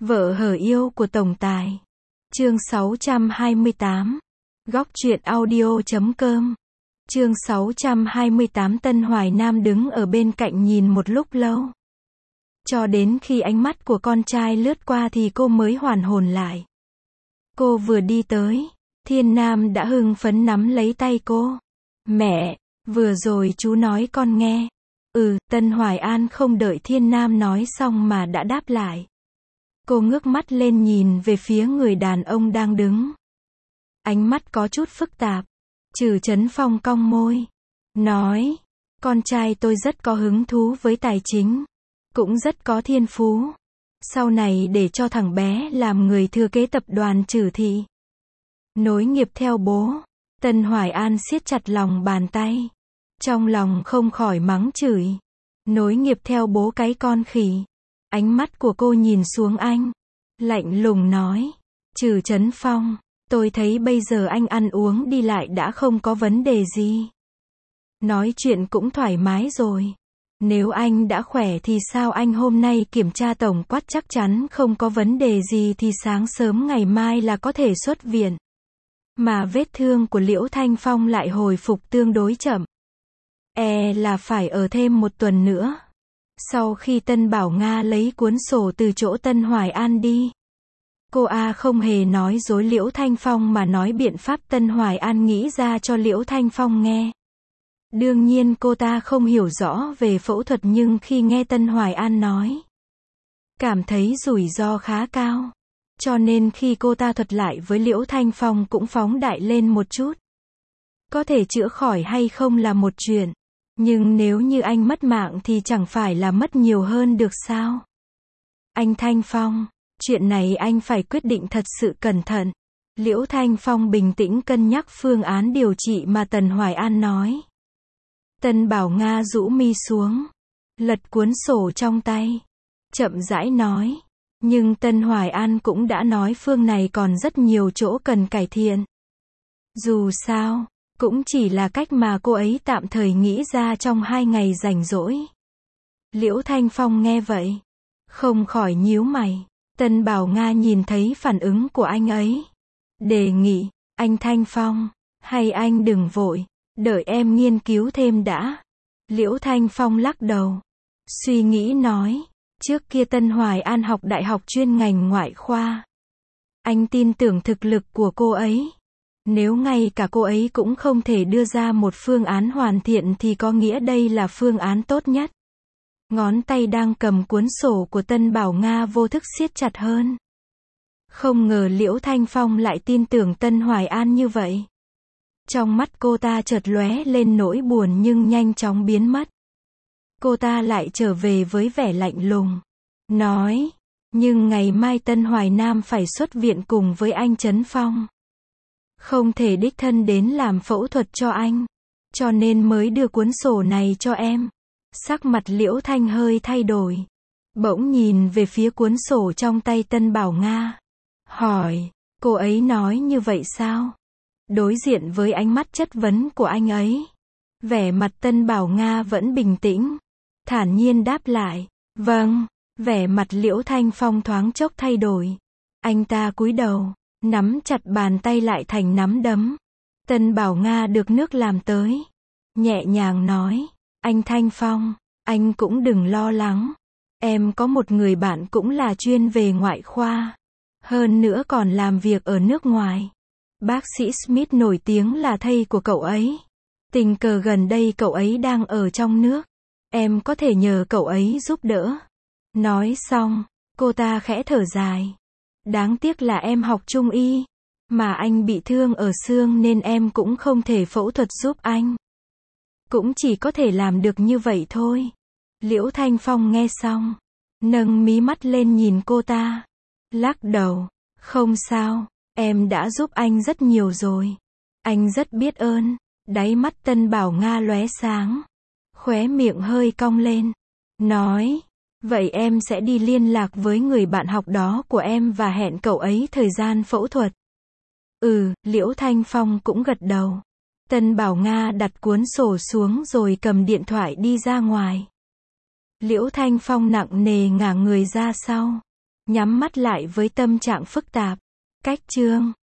Vợ hở yêu của tổng tài. Chương 628. Góc truyện audio.com. Chương 628. Tân Hoài Nam đứng ở bên cạnh nhìn một lúc lâu. Cho đến khi ánh mắt của con trai lướt qua thì cô mới hoàn hồn lại. Cô vừa đi tới, Thiên Nam đã hưng phấn nắm lấy tay cô. Mẹ, vừa rồi chú nói con nghe. Tân Hoài An không đợi Thiên Nam nói xong mà đã đáp lại. Cô ngước mắt lên nhìn về phía người đàn ông đang đứng. Ánh mắt có chút phức tạp. Trừ Chấn Phong cong môi. Nói, con trai tôi rất có hứng thú với tài chính. Cũng rất có thiên phú. Sau này để cho thằng bé làm người thừa kế tập đoàn Trừ Thị. Nối nghiệp theo bố. Tân Hoài An siết chặt lòng bàn tay. Trong lòng không khỏi mắng chửi. Nối nghiệp theo bố cái con khỉ. Ánh mắt của cô nhìn xuống anh. Lạnh lùng nói. Trừ Chấn Phong, tôi thấy bây giờ anh ăn uống đi lại đã không có vấn đề gì. Nói chuyện cũng thoải mái rồi. Nếu anh đã khỏe thì sao anh hôm nay kiểm tra tổng quát chắc chắn không có vấn đề gì thì sáng sớm ngày mai là có thể xuất viện. Mà vết thương của Liễu Thanh Phong lại hồi phục tương đối chậm. Là phải ở thêm một tuần nữa. Sau khi Tân Bảo Nga lấy cuốn sổ từ chỗ Tân Hoài An đi. Cô không hề nói dối Liễu Thanh Phong mà nói biện pháp Tân Hoài An nghĩ ra cho Liễu Thanh Phong nghe. Đương nhiên cô ta không hiểu rõ về phẫu thuật nhưng khi nghe Tân Hoài An nói, cảm thấy rủi ro khá cao. Cho nên khi cô ta thuật lại với Liễu Thanh Phong cũng phóng đại lên một chút. Có thể chữa khỏi hay không là một chuyện. Nhưng nếu như anh mất mạng thì chẳng phải là mất nhiều hơn được sao? Anh Thanh Phong, chuyện này anh phải quyết định thật sự cẩn thận. Liễu Thanh Phong bình tĩnh cân nhắc phương án điều trị mà Tần Hoài An nói. Tân Bảo Nga rũ mi xuống, lật cuốn sổ trong tay, chậm rãi nói. Nhưng Tân Hoài An cũng đã nói phương này còn rất nhiều chỗ cần cải thiện. Dù sao, cũng chỉ là cách mà cô ấy tạm thời nghĩ ra trong 2 ngày rảnh rỗi. Liễu Thanh Phong nghe vậy, không khỏi nhíu mày. Tân Bảo Nga nhìn thấy phản ứng của anh ấy. Đề nghị, anh Thanh Phong, hay anh đừng vội, đợi em nghiên cứu thêm đã. Liễu Thanh Phong lắc đầu, suy nghĩ nói, trước kia Tân Hoài An học đại học chuyên ngành ngoại khoa. Anh tin tưởng thực lực của cô ấy. Nếu ngay cả cô ấy cũng không thể đưa ra một phương án hoàn thiện thì có nghĩa đây là phương án tốt nhất. Ngón tay đang cầm cuốn sổ của Tân Bảo Nga vô thức siết chặt hơn. Không ngờ Liễu Thanh Phong lại tin tưởng Tân Hoài An như vậy. Trong mắt cô ta chợt lóe lên nỗi buồn nhưng nhanh chóng biến mất. Cô ta lại trở về với vẻ lạnh lùng. Nói, nhưng ngày mai Tân Hoài Nam phải xuất viện cùng với anh Chấn Phong. Không thể đích thân đến làm phẫu thuật cho anh. Cho nên mới đưa cuốn sổ này cho em. Sắc mặt Liễu Thanh hơi thay đổi. Bỗng nhìn về phía cuốn sổ trong tay Tân Bảo Nga. Hỏi, cô ấy nói như vậy sao? Đối diện với ánh mắt chất vấn của anh ấy. Vẻ mặt Tân Bảo Nga vẫn bình tĩnh. Thản nhiên đáp lại. Vâng. Vẻ mặt Liễu Thanh Phong thoáng chốc thay đổi. Anh ta cúi đầu, nắm chặt bàn tay lại thành nắm đấm. Tân Bảo Nga được nước làm tới. Nhẹ nhàng nói. Anh Thanh Phong, anh cũng đừng lo lắng. Em có một người bạn cũng là chuyên về ngoại khoa. Hơn nữa còn làm việc ở nước ngoài. Bác sĩ Smith nổi tiếng là thầy của cậu ấy. Tình cờ gần đây cậu ấy đang ở trong nước. Em có thể nhờ cậu ấy giúp đỡ. Nói xong, cô ta khẽ thở dài. Đáng tiếc là em học Trung y. Mà anh bị thương ở xương nên em cũng không thể phẫu thuật giúp anh. Cũng chỉ có thể làm được như vậy thôi. Liễu Thanh Phong nghe xong, nâng mí mắt lên nhìn cô ta. Lắc đầu, không sao, em đã giúp anh rất nhiều rồi. Anh rất biết ơn. Đáy mắt Tân Bảo Nga lóe sáng. Khóe miệng hơi cong lên. Nói, vậy em sẽ đi liên lạc với người bạn học đó của em và hẹn cậu ấy thời gian phẫu thuật. Liễu Thanh Phong cũng gật đầu. Tân Bảo Nga đặt cuốn sổ xuống rồi cầm điện thoại đi ra ngoài. Liễu Thanh Phong nặng nề ngả người ra sau. Nhắm mắt lại với tâm trạng phức tạp. Cách chương